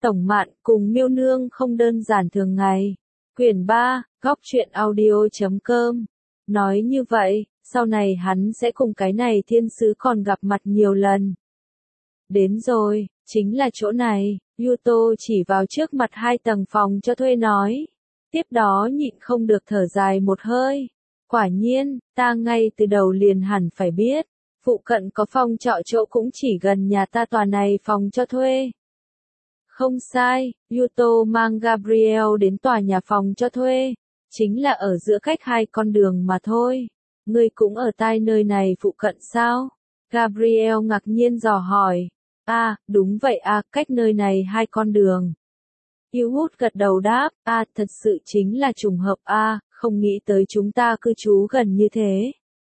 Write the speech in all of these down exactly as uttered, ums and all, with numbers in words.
Tổng Mạn cùng Miêu Nương không đơn giản thường ngày. Quyển ba, góc truyện audio chấm com. Nói như vậy, sau này hắn sẽ cùng cái này thiên sứ còn gặp mặt nhiều lần. Đến rồi, chính là chỗ này, Yuto chỉ vào trước mặt hai tầng phòng cho thuê nói. Tiếp đó nhịn không được thở dài một hơi. Quả nhiên, ta ngay từ đầu liền hẳn phải biết, phụ cận có phòng trọ chỗ cũng chỉ gần nhà ta tòa này phòng cho thuê. Không sai, Yuto mang Gabriel đến tòa nhà phòng cho thuê, chính là ở giữa cách hai con đường mà thôi. Ngươi cũng ở tai nơi này phụ cận sao? Gabriel ngạc nhiên dò hỏi. À, đúng vậy à, cách nơi này hai con đường. Hút gật đầu đáp, à, thật sự chính là trùng hợp à, không nghĩ tới chúng ta cư trú gần như thế.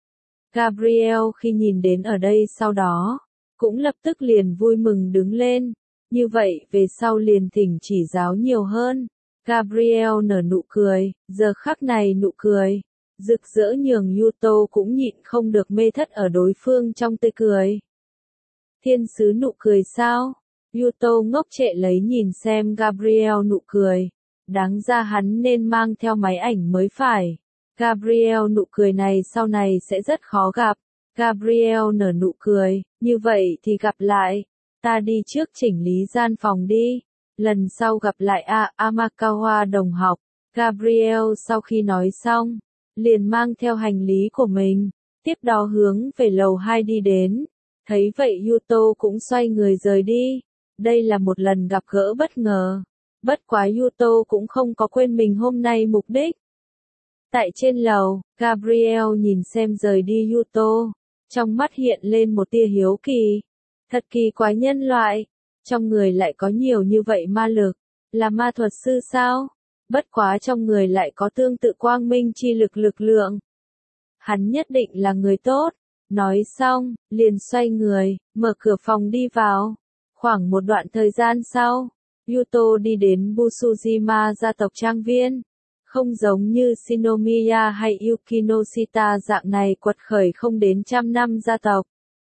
Gabriel khi nhìn đến ở đây sau đó, cũng lập tức liền vui mừng đứng lên. Như vậy, về sau liền thỉnh chỉ giáo nhiều hơn. Gabriel nở nụ cười, giờ khắc này nụ cười, rực rỡ nhường Yuto cũng nhịn không được mê thất ở đối phương trong tươi cười. Thiên sứ nụ cười sao? Yuto ngốc trệ lấy nhìn xem Gabriel nụ cười. Đáng ra hắn nên mang theo máy ảnh mới phải. Gabriel nụ cười này sau này sẽ rất khó gặp. Gabriel nở nụ cười, như vậy thì gặp lại. Ta đi trước chỉnh lý gian phòng đi. Lần sau gặp lại a Amakawa đồng học. Gabriel sau khi nói xong, liền mang theo hành lý của mình, tiếp đó hướng về lầu hai đi đến. Thấy vậy Yuto cũng xoay người rời đi. Đây là một lần gặp gỡ bất ngờ. Bất quá Yuto cũng không có quên mình hôm nay mục đích. Tại trên lầu, Gabriel nhìn xem rời đi Yuto, trong mắt hiện lên một tia hiếu kỳ. Thật kỳ quái nhân loại, trong người lại có nhiều như vậy ma lực, là ma thuật sư sao? Bất quá trong người lại có tương tự quang minh chi lực lực lượng. Hắn nhất định là người tốt. Nói xong, liền xoay người, mở cửa phòng đi vào. Khoảng một đoạn thời gian sau, Yuto đi đến Busujima gia tộc trang viên. Không giống như Shinomiya hay Yukinoshita dạng này quật khởi không đến trăm năm gia tộc.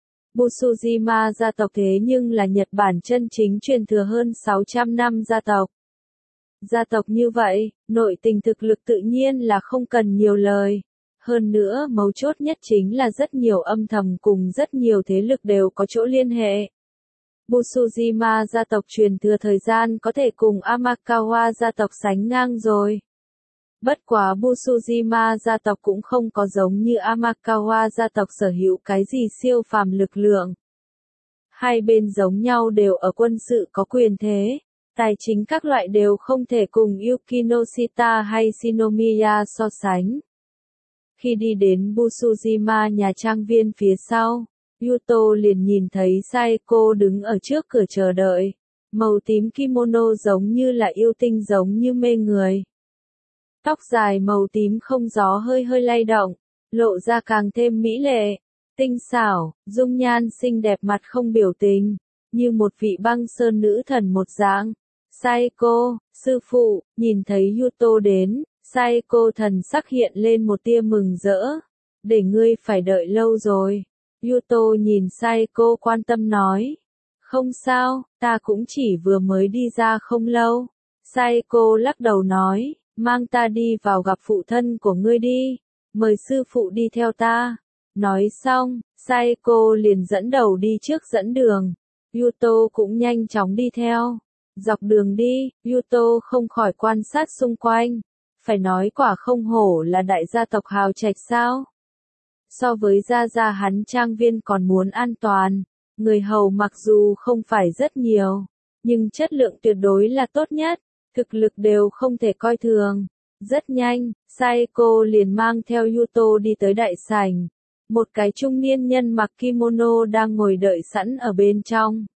Busujima gia tộc thế nhưng là Nhật Bản chân chính truyền thừa hơn sáu trăm năm gia tộc. Gia tộc như vậy, nội tình thực lực tự nhiên là không cần nhiều lời. Hơn nữa, mấu chốt nhất chính là rất nhiều âm thầm cùng rất nhiều thế lực đều có chỗ liên hệ. Busujima gia tộc truyền thừa thời gian có thể cùng Amakawa gia tộc sánh ngang rồi. Bất quá Busujima gia tộc cũng không có giống như Amakawa gia tộc sở hữu cái gì siêu phàm lực lượng. Hai bên giống nhau đều ở quân sự có quyền thế, tài chính các loại đều không thể cùng Yukinoshita hay Shinomiya so sánh. Khi đi đến Busujima nhà trang viên phía sau, Yuto liền nhìn thấy Saeko đứng ở trước cửa chờ đợi. Màu tím kimono giống như là yêu tinh giống như mê người. Tóc dài màu tím không gió hơi hơi lay động, lộ ra càng thêm mỹ lệ, tinh xảo, dung nhan xinh đẹp mặt không biểu tình, như một vị băng sơn nữ thần một dạng. Saeko, sư phụ, nhìn thấy Yuto đến, Saeko thần sắc hiện lên một tia mừng rỡ. Để ngươi phải đợi lâu rồi. Yuto nhìn Saeko quan tâm nói. Không sao, ta cũng chỉ vừa mới đi ra không lâu. Saeko lắc đầu nói, mang ta đi vào gặp phụ thân của ngươi đi. Mời sư phụ đi theo ta. Nói xong, Saeko liền dẫn đầu đi trước dẫn đường. Yuto cũng nhanh chóng đi theo. Dọc đường đi, Yuto không khỏi quan sát xung quanh. Phải nói quả không hổ là đại gia tộc hào trạch sao. So với gia gia hắn trang viên còn muốn an toàn. Người hầu mặc dù không phải rất nhiều, nhưng chất lượng tuyệt đối là tốt nhất. Thực lực đều không thể coi thường. Rất nhanh, Saeko liền mang theo Yuto đi tới đại sảnh. Một cái trung niên nhân mặc kimono đang ngồi đợi sẵn ở bên trong.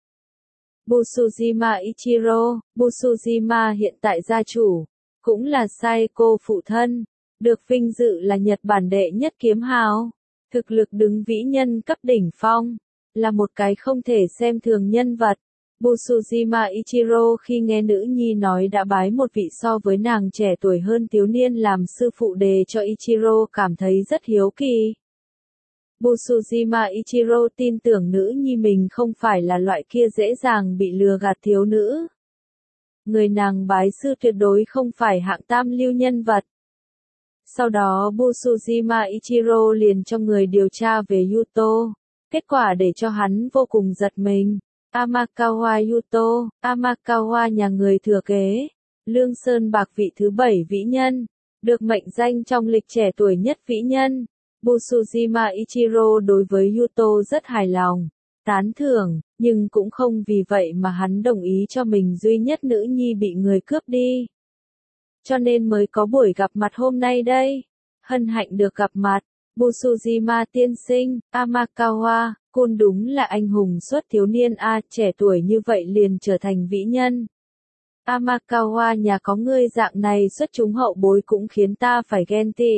Busujima Ichiro, Busujima hiện tại gia chủ, cũng là Saeko phụ thân, được vinh dự là Nhật Bản đệ nhất kiếm hào. Thực lực đứng vĩ nhân cấp đỉnh phong, là một cái không thể xem thường nhân vật. Busujima Ichiro khi nghe nữ nhi nói đã bái một vị so với nàng trẻ tuổi hơn thiếu niên làm sư phụ đề cho Ichiro cảm thấy rất hiếu kỳ. Busujima Ichiro tin tưởng nữ nhi mình không phải là loại kia dễ dàng bị lừa gạt thiếu nữ. người nàng bái sư tuyệt đối không phải hạng tam lưu nhân vật. Sau đó Busujima Ichiro liền cho người điều tra về Yuto, kết quả để cho hắn vô cùng giật mình. Amakawa Yuto, Amakawa nhà người thừa kế, Lương Sơn Bạc vị thứ bảy vĩ nhân, được mệnh danh trong lịch trẻ tuổi nhất vĩ nhân. Busujima Ichiro đối với Yuto rất hài lòng, tán thưởng, nhưng cũng không vì vậy mà hắn đồng ý cho mình duy nhất nữ nhi bị người cướp đi. Cho nên mới có buổi gặp mặt hôm nay đây. Hân hạnh được gặp mặt, Busujima tiên sinh, Amakawa, Kun đúng là anh hùng xuất thiếu niên a, trẻ tuổi như vậy liền trở thành vĩ nhân. Amakawa nhà có ngươi dạng này xuất chúng hậu bối cũng khiến ta phải ghen tị.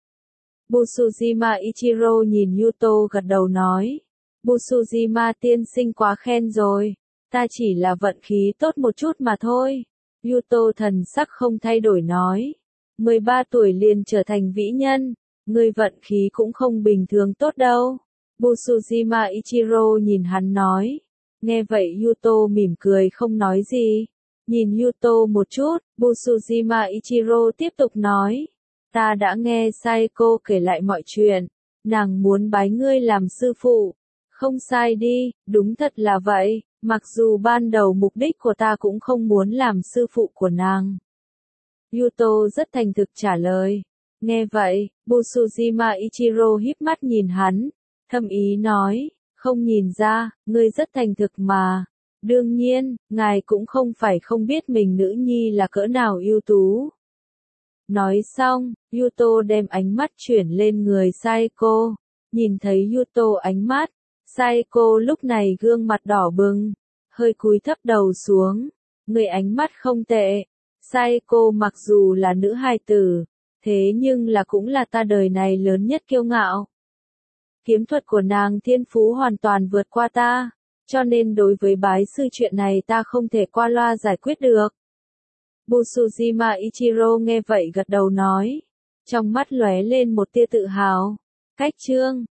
Busujima Ichiro nhìn Yuto gật đầu nói. Busujima tiên sinh quá khen rồi, ta chỉ là vận khí tốt một chút mà thôi. Yuto thần sắc không thay đổi nói. mười ba tuổi liền trở thành vĩ nhân, ngươi vận khí cũng không bình thường tốt đâu. Busujima Ichiro nhìn hắn nói. Nghe vậy Yuto mỉm cười không nói gì. Nhìn Yuto một chút, Busujima Ichiro tiếp tục nói. Ta đã nghe Saeko kể lại mọi chuyện, nàng muốn bái ngươi làm sư phụ. Không sai đi, đúng thật là vậy, mặc dù ban đầu mục đích của ta cũng không muốn làm sư phụ của nàng. Yuto rất thành thực trả lời. Nghe vậy, Busujima Ichiro híp mắt nhìn hắn, thâm ý nói, không nhìn ra, ngươi rất thành thực mà. Đương nhiên, ngài cũng không phải không biết mình nữ nhi là cỡ nào ưu tú. Nói xong, Yuto đem ánh mắt chuyển lên người Saeko, nhìn thấy Yuto ánh mắt, Saeko lúc này gương mặt đỏ bừng, hơi cúi thấp đầu xuống, người ánh mắt không tệ. Saeko mặc dù là nữ hài tử, thế nhưng là cũng là ta đời này lớn nhất kiêu ngạo. Kiếm thuật của nàng thiên phú hoàn toàn vượt qua ta, cho nên đối với bái sư chuyện này ta không thể qua loa giải quyết được. Busujima Ichiro nghe vậy gật đầu nói, trong mắt lóe lên một tia tự hào. Cách chương